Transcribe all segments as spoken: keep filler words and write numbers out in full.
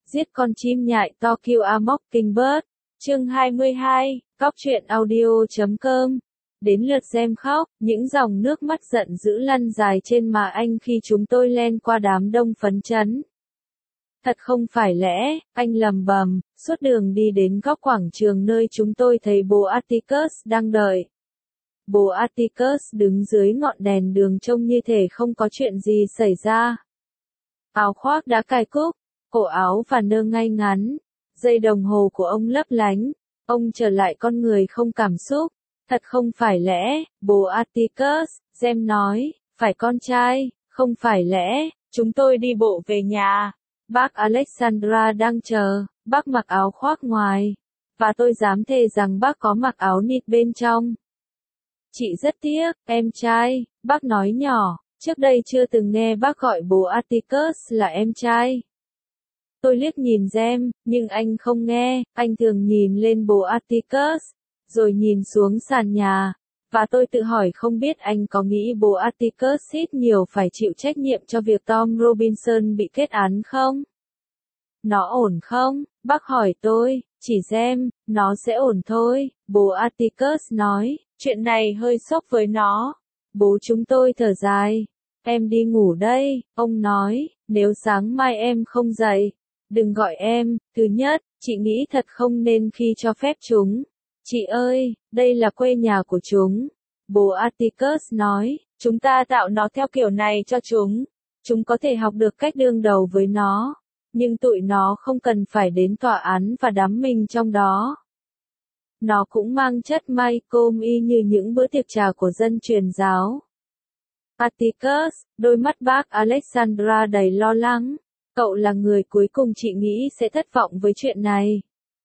Giết con chim nhại to kill a mockingbird. Chương hai mươi hai, cóc truyện audio chấm com. Đến lượt xem khóc, những dòng nước mắt giận dữ lăn dài trên má anh khi chúng tôi len qua đám đông phấn chấn. Thật không phải lẽ, anh lầm bầm, suốt đường đi đến góc quảng trường nơi chúng tôi thấy bố Atticus đang đợi. Bố Atticus đứng dưới ngọn đèn đường trông như thể không có chuyện gì xảy ra. Áo khoác đã cài cúc, cổ áo và nơ ngay ngắn, dây đồng hồ của ông lấp lánh, ông trở lại con người không cảm xúc. Thật không phải lẽ, bố Atticus, Gem nói, phải con trai, không phải lẽ, chúng tôi đi bộ về nhà. Bác Alexandra đang chờ, bác mặc áo khoác ngoài, và tôi dám thề rằng bác có mặc áo nịt bên trong. Chị rất tiếc, em trai, bác nói nhỏ, trước đây chưa từng nghe bác gọi bố Atticus là em trai. Tôi liếc nhìn Gem, nhưng anh không nghe, anh thường nhìn lên bố Atticus, rồi nhìn xuống sàn nhà, và tôi tự hỏi không biết anh có nghĩ bố Atticus ít nhiều phải chịu trách nhiệm cho việc Tom Robinson bị kết án không? Nó ổn không? Bác hỏi tôi, chỉ Gem, nó sẽ ổn thôi, bố Atticus nói, chuyện này hơi sốc với nó. Bố chúng tôi thở dài, em đi ngủ đây, ông nói, nếu sáng mai em không dậy, đừng gọi em. Thứ nhất, chị nghĩ thật không nên khi cho phép chúng. Chị ơi, đây là quê nhà của chúng. Bố Atticus nói, chúng ta tạo nó theo kiểu này cho chúng. Chúng có thể học được cách đương đầu với nó. Nhưng tụi nó không cần phải đến tòa án và đắm mình trong đó. Nó cũng mang chất Malcolm y như những bữa tiệc trà của dân truyền giáo. Atticus, đôi mắt bác Alexandra đầy lo lắng. Cậu là người cuối cùng chị nghĩ sẽ thất vọng với chuyện này.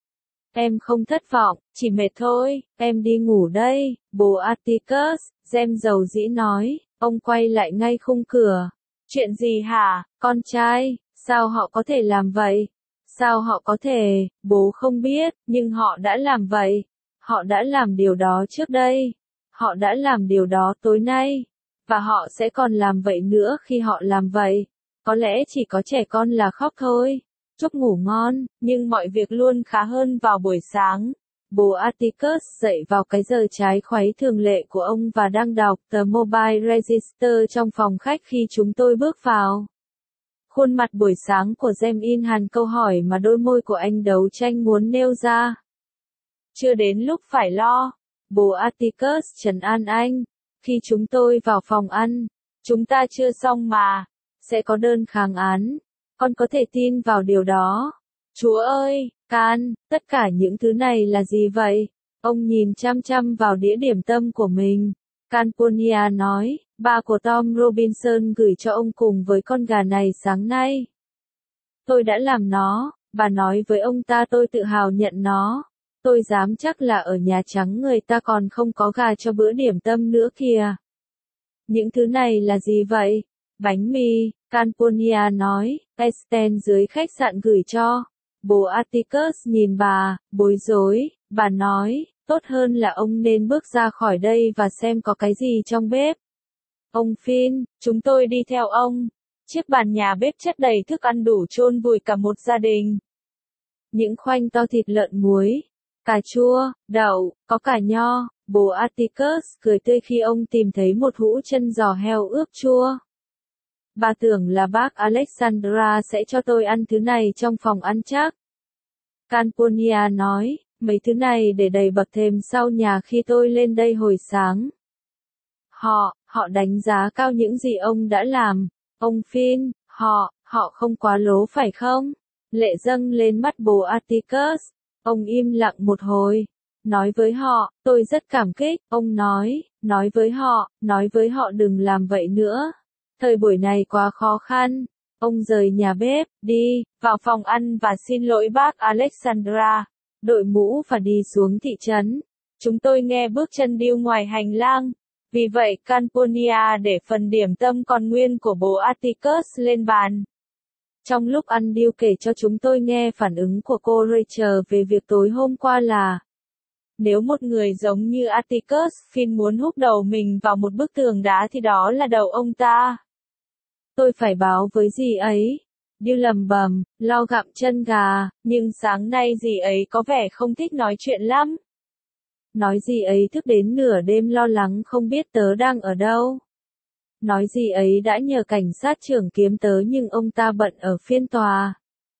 Em không thất vọng, chỉ mệt thôi, em đi ngủ đây, bố Atticus, Gem dầu dĩ nói, ông quay lại ngay khung cửa. Chuyện gì hả, con trai, sao họ có thể làm vậy? Sao họ có thể, bố không biết, nhưng họ đã làm vậy. Họ đã làm điều đó trước đây. Họ đã làm điều đó tối nay. Và họ sẽ còn làm vậy nữa khi họ làm vậy. Có lẽ chỉ có trẻ con là khóc thôi. Chúc ngủ ngon, nhưng mọi việc luôn khá hơn vào buổi sáng. Bố Atticus dậy vào cái giờ trái khuấy thường lệ của ông và đang đọc tờ Mobile Register trong phòng khách khi chúng tôi bước vào. Khuôn mặt buổi sáng của Gem in hằn câu hỏi mà đôi môi của anh đấu tranh muốn nêu ra. Chưa đến lúc phải lo. Bố Atticus trấn an anh. Khi chúng tôi vào phòng ăn, chúng ta chưa xong mà. Sẽ có đơn kháng án. Con có thể tin vào điều đó. Chúa ơi, Can, tất cả những thứ này là gì vậy? Ông nhìn chăm chăm vào đĩa điểm tâm của mình. Canponia nói, ba của Tom Robinson gửi cho ông cùng với con gà này sáng nay. Tôi đã làm nó, bà nói với ông ta tôi tự hào nhận nó. Tôi dám chắc là ở Nhà Trắng người ta còn không có gà cho bữa điểm tâm nữa kìa. Những thứ này là gì vậy? Bánh mì, Canponia nói, Esten dưới khách sạn gửi cho. Bố Atticus nhìn bà, bối rối, bà nói, tốt hơn là ông nên bước ra khỏi đây và xem có cái gì trong bếp. Ông Finn, chúng tôi đi theo ông. Chiếc bàn nhà bếp chất đầy thức ăn đủ chôn vùi cả một gia đình. Những khoanh to thịt lợn muối, cà chua, đậu, có cả nho. Bố Atticus cười tươi khi ông tìm thấy một hũ chân giò heo ướp chua. Bà tưởng là bác Alexandra sẽ cho tôi ăn thứ này trong phòng ăn chắc. Canponia nói, mấy thứ này để đầy bậc thềm sau nhà khi tôi lên đây hồi sáng. Họ, họ đánh giá cao những gì ông đã làm. Ông Finn, họ, họ không quá lố phải không? Lệ dâng lên mắt bố Atticus. Ông im lặng một hồi. Nói với họ, tôi rất cảm kích. Ông nói, nói với họ, nói với họ đừng làm vậy nữa. Thời buổi này quá khó khăn. Ông rời nhà bếp, đi, vào phòng ăn và xin lỗi bác Alexandra. Đội mũ và đi xuống thị trấn. Chúng tôi nghe bước chân điêu ngoài hành lang. Vì vậy Canponia để phần điểm tâm còn nguyên của bố Atticus lên bàn. Trong lúc ăn điêu kể cho chúng tôi nghe phản ứng của cô Rachel về việc tối hôm qua là nếu một người giống như Atticus Finn muốn húc đầu mình vào một bức tường đá thì đó là đầu ông ta. Tôi phải báo với dì ấy. Điêu lầm bầm, lo gặm chân gà, nhưng sáng nay dì ấy có vẻ không thích nói chuyện lắm. Nói dì ấy thức đến nửa đêm lo lắng không biết tớ đang ở đâu. Nói dì ấy đã nhờ cảnh sát trưởng kiếm tớ nhưng ông ta bận ở phiên tòa.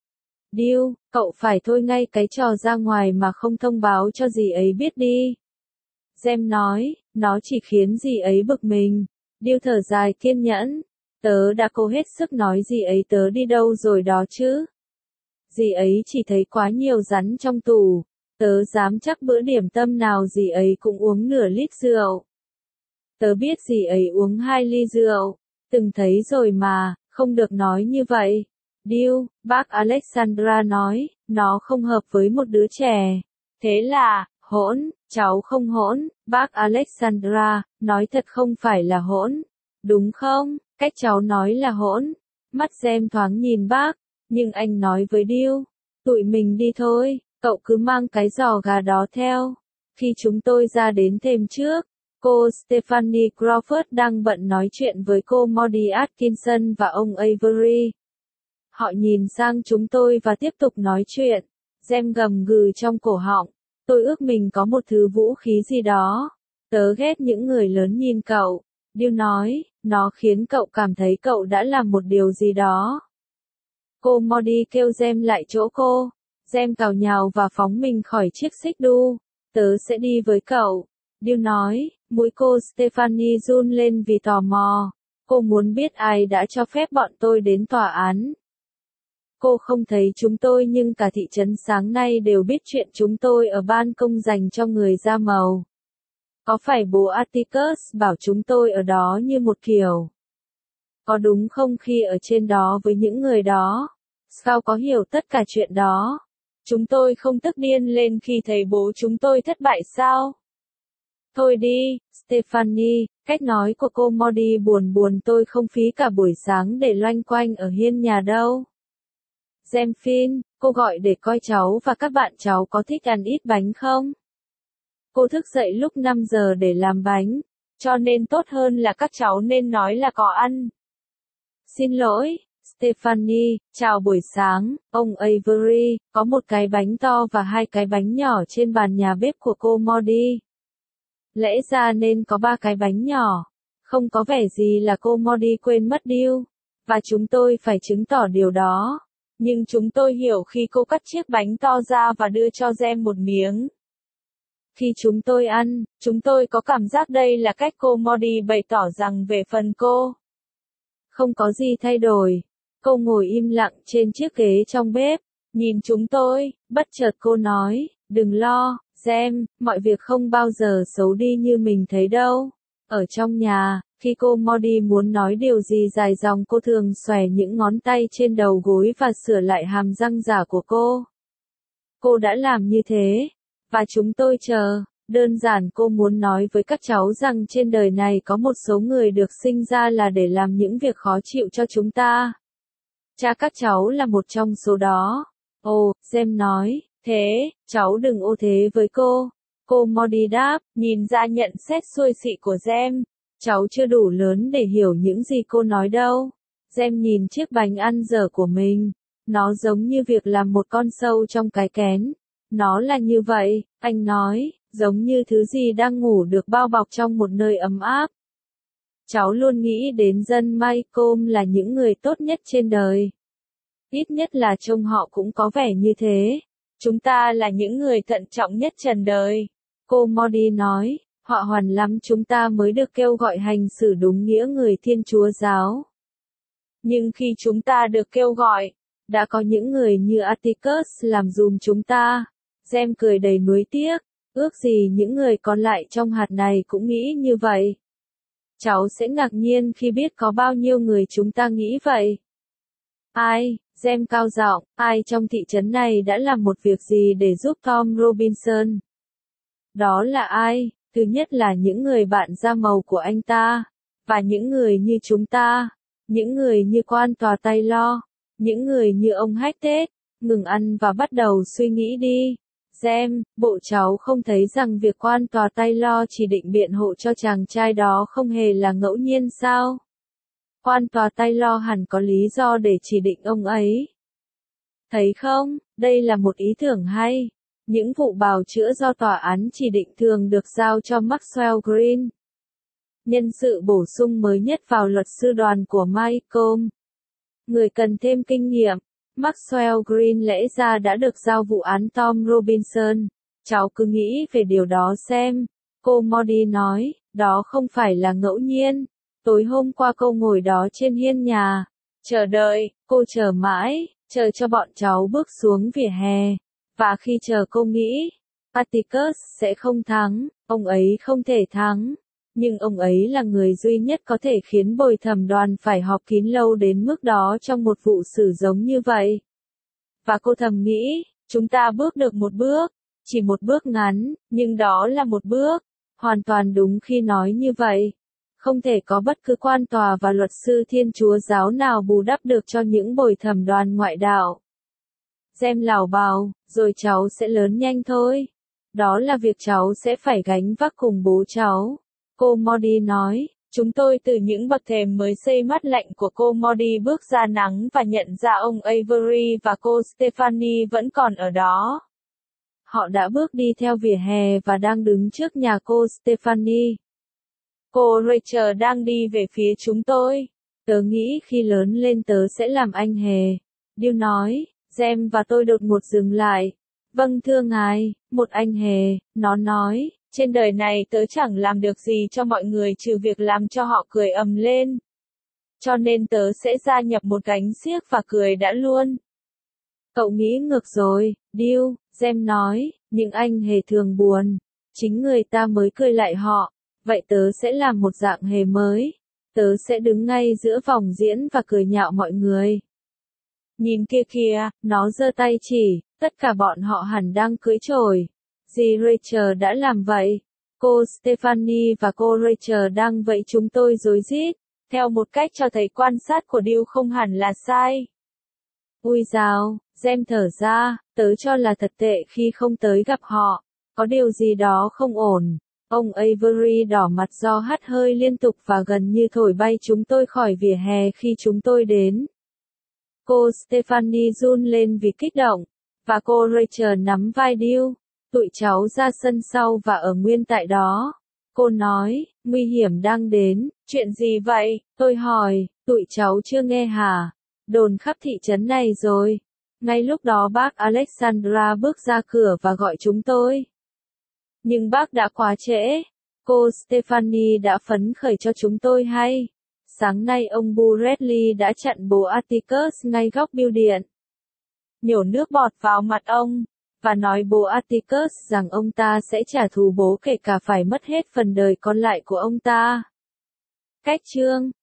Điêu, cậu phải thôi ngay cái trò ra ngoài mà không thông báo cho dì ấy biết đi. Gem nói, nó chỉ khiến dì ấy bực mình. Điêu thở dài kiên nhẫn. Tớ đã cố hết sức nói dì ấy tớ đi đâu rồi đó chứ. Dì ấy chỉ thấy quá nhiều rắn trong tủ. Tớ dám chắc bữa điểm tâm nào dì ấy cũng uống nửa lít rượu. Tớ biết dì ấy uống hai ly rượu. Từng thấy rồi mà, không được nói như vậy. Điêu, bác Alexandra nói, nó không hợp với một đứa trẻ. Thế là, hỗn, cháu không hỗn, bác Alexandra, nói thật không phải là hỗn. Đúng không, cách cháu nói là hỗn. Mắt Gem thoáng nhìn bác, nhưng anh nói với Điêu, tụi mình đi thôi, cậu cứ mang cái giò gà đó theo. Khi chúng tôi ra đến thềm trước, cô Stephanie Crawford đang bận nói chuyện với cô Maudie Atkinson và ông Avery. Họ nhìn sang chúng tôi và tiếp tục nói chuyện. Gem gầm gừ trong cổ họng. Tôi ước mình có một thứ vũ khí gì đó. Tớ ghét những người lớn nhìn cậu. Điêu nói, nó khiến cậu cảm thấy cậu đã làm một điều gì đó. Cô Maudie kêu Gem lại chỗ cô. Gem cào nhào và phóng mình khỏi chiếc xích đu. Tớ sẽ đi với cậu. Điêu nói, mũi cô Stephanie run lên vì tò mò. Cô muốn biết ai đã cho phép bọn tôi đến tòa án. Cô không thấy chúng tôi nhưng cả thị trấn sáng nay đều biết chuyện chúng tôi ở ban công dành cho người da màu. Có phải bố Atticus bảo chúng tôi ở đó như một kiểu? Có đúng không khi ở trên đó với những người đó? Sao có hiểu tất cả chuyện đó? Chúng tôi không tức điên lên khi thấy bố chúng tôi thất bại sao? Thôi đi, Stephanie, cách nói của cô Maudie buồn buồn tôi không phí cả buổi sáng để loanh quanh ở hiên nhà đâu. Gem Phin, cô gọi để coi cháu và các bạn cháu có thích ăn ít bánh không? Cô thức dậy lúc năm giờ để làm bánh, cho nên tốt hơn là các cháu nên nói là có ăn. Xin lỗi, Stephanie, chào buổi sáng, ông Avery, có một cái bánh to và hai cái bánh nhỏ trên bàn nhà bếp của cô Maudie. Lẽ ra nên có ba cái bánh nhỏ. Không có vẻ gì là cô Maudie quên mất Điêu. Và chúng tôi phải chứng tỏ điều đó. Nhưng chúng tôi hiểu khi cô cắt chiếc bánh to ra và đưa cho Gem một miếng. Khi chúng tôi ăn, chúng tôi có cảm giác đây là cách cô Maudie bày tỏ rằng về phần cô. Không có gì thay đổi. Cô ngồi im lặng trên chiếc ghế trong bếp, nhìn chúng tôi, bất chợt cô nói, đừng lo, Gem, mọi việc không bao giờ xấu đi như mình thấy đâu. Ở trong nhà, khi cô Maudie muốn nói điều gì dài dòng cô thường xòe những ngón tay trên đầu gối và sửa lại hàm răng giả của cô. Cô đã làm như thế, và chúng tôi chờ. Đơn giản cô muốn nói với các cháu rằng trên đời này có một số người được sinh ra là để làm những việc khó chịu cho chúng ta. Cha các cháu là một trong số đó. Ồ, Gem nói, thế, cháu đừng ô thế với cô. Cô Maudie đáp, nhìn ra nhận xét xuôi xị của Gem. Cháu chưa đủ lớn để hiểu những gì cô nói đâu. Gem nhìn chiếc bánh ăn dở của mình. Nó giống như việc làm một con sâu trong cái kén. Nó là như vậy, anh nói, giống như thứ gì đang ngủ được bao bọc trong một nơi ấm áp. Cháu luôn nghĩ đến dân Maycomb là những người tốt nhất trên đời. Ít nhất là trông họ cũng có vẻ như thế. Chúng ta là những người thận trọng nhất trần đời. Cô Maudie nói, họ hoàn lắm chúng ta mới được kêu gọi hành xử đúng nghĩa người Thiên Chúa giáo. Nhưng khi chúng ta được kêu gọi, đã có những người như Atticus làm dùm chúng ta. Gem cười đầy nuối tiếc, ước gì những người còn lại trong hạt này cũng nghĩ như vậy. Cháu sẽ ngạc nhiên khi biết có bao nhiêu người chúng ta nghĩ vậy. Ai, Gem cao giọng, ai trong thị trấn này đã làm một việc gì để giúp Tom Robinson? Đó là ai? Thứ nhất là những người bạn da màu của anh ta, và những người như chúng ta, những người như quan tòa Taylor, những người như ông Hackett. Ngừng ăn và bắt đầu suy nghĩ đi. Gem, bộ cháu không thấy rằng việc quan tòa Taylor chỉ định biện hộ cho chàng trai đó không hề là ngẫu nhiên sao? Quan tòa Taylor hẳn có lý do để chỉ định ông ấy. Thấy không, đây là một ý tưởng hay. Những vụ bào chữa do tòa án chỉ định thường được giao cho Maxwell Green. Nhân sự bổ sung mới nhất vào luật sư đoàn của Malcolm. Người cần thêm kinh nghiệm. Maxwell Green lẽ ra đã được giao vụ án Tom Robinson. Cháu cứ nghĩ về điều đó xem. Cô Modi nói, đó không phải là ngẫu nhiên. Tối hôm qua cô ngồi đó trên hiên nhà. Chờ đợi, cô chờ mãi, chờ cho bọn cháu bước xuống vỉa hè. Và khi chờ cô nghĩ, Atticus sẽ không thắng, ông ấy không thể thắng. Nhưng ông ấy là người duy nhất có thể khiến bồi thẩm đoàn phải họp kín lâu đến mức đó trong một vụ xử giống như vậy. Và cô thầm nghĩ, chúng ta bước được một bước, chỉ một bước ngắn, nhưng đó là một bước. Hoàn toàn đúng khi nói như vậy. Không thể có bất cứ quan tòa và luật sư Thiên Chúa giáo nào bù đắp được cho những bồi thẩm đoàn ngoại đạo. Gem lảo bào, rồi cháu sẽ lớn nhanh thôi. Đó là việc cháu sẽ phải gánh vác cùng bố cháu. Cô Modi nói, chúng tôi từ những bậc thềm mới xây mát lạnh của cô Modi bước ra nắng và nhận ra ông Avery và cô Stephanie vẫn còn ở đó. Họ đã bước đi theo vỉa hè và đang đứng trước nhà cô Stephanie. Cô Rachel đang đi về phía chúng tôi. Tớ nghĩ khi lớn lên tớ sẽ làm anh hề. Điêu nói, Gem và tôi đột ngột dừng lại. Vâng thưa ngài, một anh hề, nó nói, trên đời này tớ chẳng làm được gì cho mọi người trừ việc làm cho họ cười ầm lên. Cho nên tớ sẽ gia nhập một gánh xiếc và cười đã luôn. Cậu nghĩ ngược rồi, Điêu, Gem nói, những anh hề thường buồn. Chính người ta mới cười lại họ. Vậy tớ sẽ làm một dạng hề mới. Tớ sẽ đứng ngay giữa vòng diễn và cười nhạo mọi người. Nhìn kia kìa, nó giơ tay chỉ, tất cả bọn họ hẳn đang cưỡi chổi. Dì Rachel đã làm vậy. Cô Stephanie và cô Rachel đang vậy chúng tôi rối rít, theo một cách cho thấy quan sát của Điêu không hẳn là sai. Ui dào, Gem thở ra, tớ cho là thật tệ khi không tới gặp họ. Có điều gì đó không ổn. Ông Avery đỏ mặt do hắt hơi liên tục và gần như thổi bay chúng tôi khỏi vỉa hè khi chúng tôi đến. Cô Stephanie run lên vì kích động, và cô Rachel nắm vai Điêu. Tụi cháu ra sân sau và ở nguyên tại đó. Cô nói, nguy hiểm đang đến. Chuyện gì vậy? Tôi hỏi, tụi cháu chưa nghe hả? Đồn khắp thị trấn này rồi. Ngay lúc đó bác Alexandra bước ra cửa và gọi chúng tôi. Nhưng bác đã quá trễ. Cô Stephanie đã phấn khởi cho chúng tôi hay. Sáng nay ông Bradley đã chặn bố Atticus ngay góc bưu điện. Nhổ nước bọt vào mặt ông. Và nói bố Atticus rằng ông ta sẽ trả thù bố kể cả phải mất hết phần đời còn lại của ông ta. Cách chương